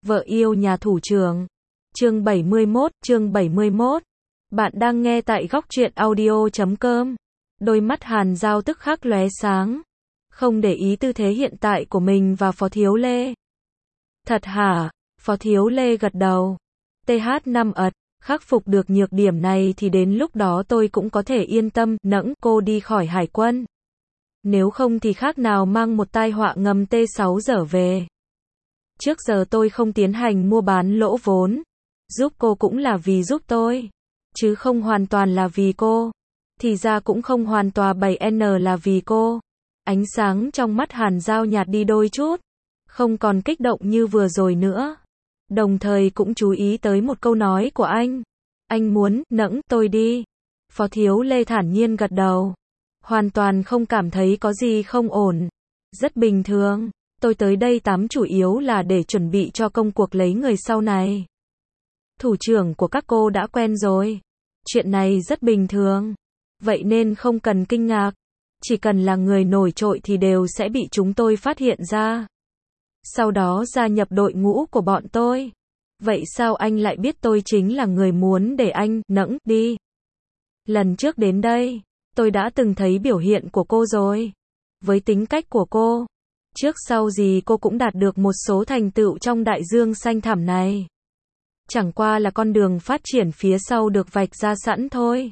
Vợ yêu nhà thủ trưởng. Chương 71. Bạn đang nghe tại góc truyện audio.com. Đôi mắt Hàn Giao tức khắc lóe sáng. Không để ý tư thế hiện tại của mình và Phó Thiếu Lê. Thật hả? Phó Thiếu Lê gật đầu. TH5 ật, khắc phục được nhược điểm này thì đến lúc đó tôi cũng có thể yên tâm nẫng cô đi khỏi hải quân. Nếu không thì khác nào mang một tai họa ngầm T6 trở về. Trước giờ tôi không tiến hành mua bán lỗ vốn. Giúp cô cũng là vì giúp tôi. Chứ không hoàn toàn là vì cô. Thì ra cũng không hoàn toàn 7N là vì cô. Ánh sáng trong mắt Hàn Giao nhạt đi đôi chút. Không còn kích động như vừa rồi nữa. Đồng thời cũng chú ý tới một câu nói của anh. Anh muốn nẫng tôi đi. Phó Thiếu Lê thản nhiên gật đầu. Hoàn toàn không cảm thấy có gì không ổn. Rất bình thường. Tôi tới đây tắm chủ yếu là để chuẩn bị cho công cuộc lấy người sau này. Thủ trưởng của các cô đã quen rồi. Chuyện này rất bình thường. Vậy nên không cần kinh ngạc. Chỉ cần là người nổi trội thì đều sẽ bị chúng tôi phát hiện ra. Sau đó gia nhập đội ngũ của bọn tôi. Vậy sao anh lại biết tôi chính là người muốn để anh nẫng đi? Lần trước đến đây, tôi đã từng thấy biểu hiện của cô rồi. Với tính cách của cô, trước sau gì cô cũng đạt được một số thành tựu trong đại dương xanh thẳm này. Chẳng qua là con đường phát triển phía sau được vạch ra sẵn thôi.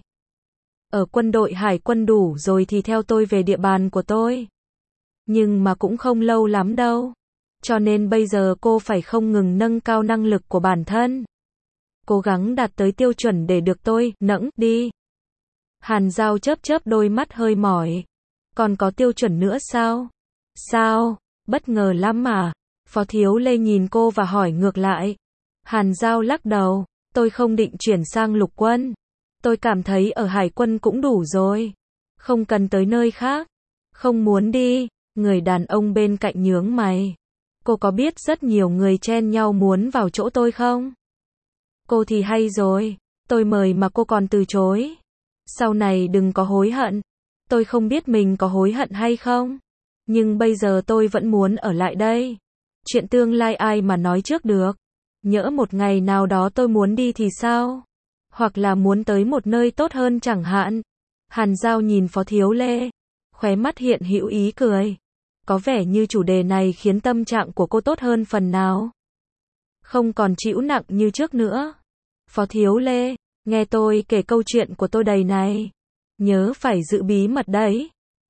Ở quân đội hải quân đủ rồi thì theo tôi về địa bàn của tôi. Nhưng mà cũng không lâu lắm đâu. Cho nên bây giờ cô phải không ngừng nâng cao năng lực của bản thân. Cố gắng đạt tới tiêu chuẩn để được tôi nẫng đi. Hàn Giao chớp đôi mắt hơi mỏi. Còn có tiêu chuẩn nữa sao? Sao? Bất ngờ lắm mà. Phó Thiếu Lê nhìn cô và hỏi ngược lại. Hàn Giao lắc đầu. Tôi không định chuyển sang lục quân. Tôi cảm thấy ở hải quân cũng đủ rồi. Không cần tới nơi khác. Không muốn đi. Người đàn ông bên cạnh nhướng mày. Cô có biết rất nhiều người chen nhau muốn vào chỗ tôi không? Cô thì hay rồi. Tôi mời mà cô còn từ chối. Sau này đừng có hối hận. Tôi không biết mình có hối hận hay không. Nhưng bây giờ tôi vẫn muốn ở lại đây. Chuyện tương lai ai mà nói trước được. Nhỡ một ngày nào đó tôi muốn đi thì sao? Hoặc là muốn tới một nơi tốt hơn chẳng hạn. Hàn Giao nhìn Phó Thiếu Lê. Khóe mắt hiện hữu ý cười. Có vẻ như chủ đề này khiến tâm trạng của cô tốt hơn phần nào. Không còn chịu nặng như trước nữa. Phó Thiếu Lê, nghe tôi kể câu chuyện của tôi đầy này. Nhớ phải giữ bí mật đấy.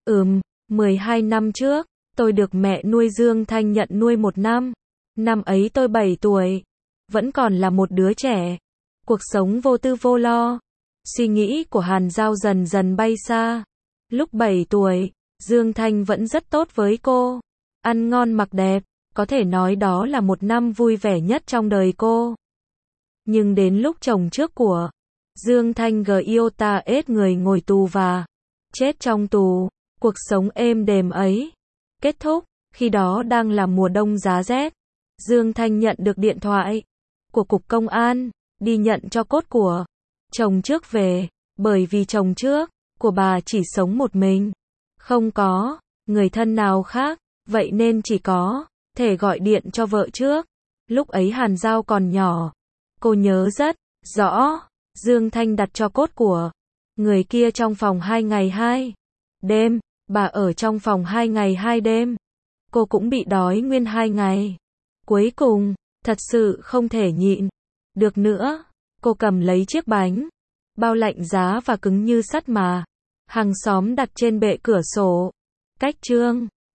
12 năm trước, tôi được mẹ nuôi Dương Thanh nhận nuôi 1 năm. Năm ấy tôi 7 tuổi. Vẫn còn là một đứa trẻ. Cuộc sống vô tư vô lo. Suy nghĩ của Hàn Giao dần dần bay xa. Lúc 7 tuổi, Dương Thanh vẫn rất tốt với cô. Ăn ngon mặc đẹp. Có thể nói đó là một năm vui vẻ nhất trong đời cô. Nhưng đến lúc chồng trước của Dương Thanh Giota ết người ngồi tù và chết trong tù, cuộc sống êm đềm ấy kết thúc. Khi đó đang là mùa đông giá rét. Dương Thanh nhận được điện thoại của cục công an, đi nhận cho cốt của chồng trước về, bởi vì chồng trước của bà chỉ sống một mình, không có người thân nào khác, vậy nên chỉ có thể gọi điện cho vợ trước. Lúc ấy Hàn Giao còn nhỏ, cô nhớ rất rõ, Dương Thanh đặt cho cốt của người kia trong phòng 2 ngày 2 đêm, bà ở trong phòng 2 ngày 2 đêm. Cô cũng bị đói nguyên 2 ngày. Cuối cùng, thật sự không thể nhịn được nữa, cô cầm lấy chiếc bánh bao lạnh giá và cứng như sắt mà hàng xóm đặt trên bệ cửa sổ, cách Trương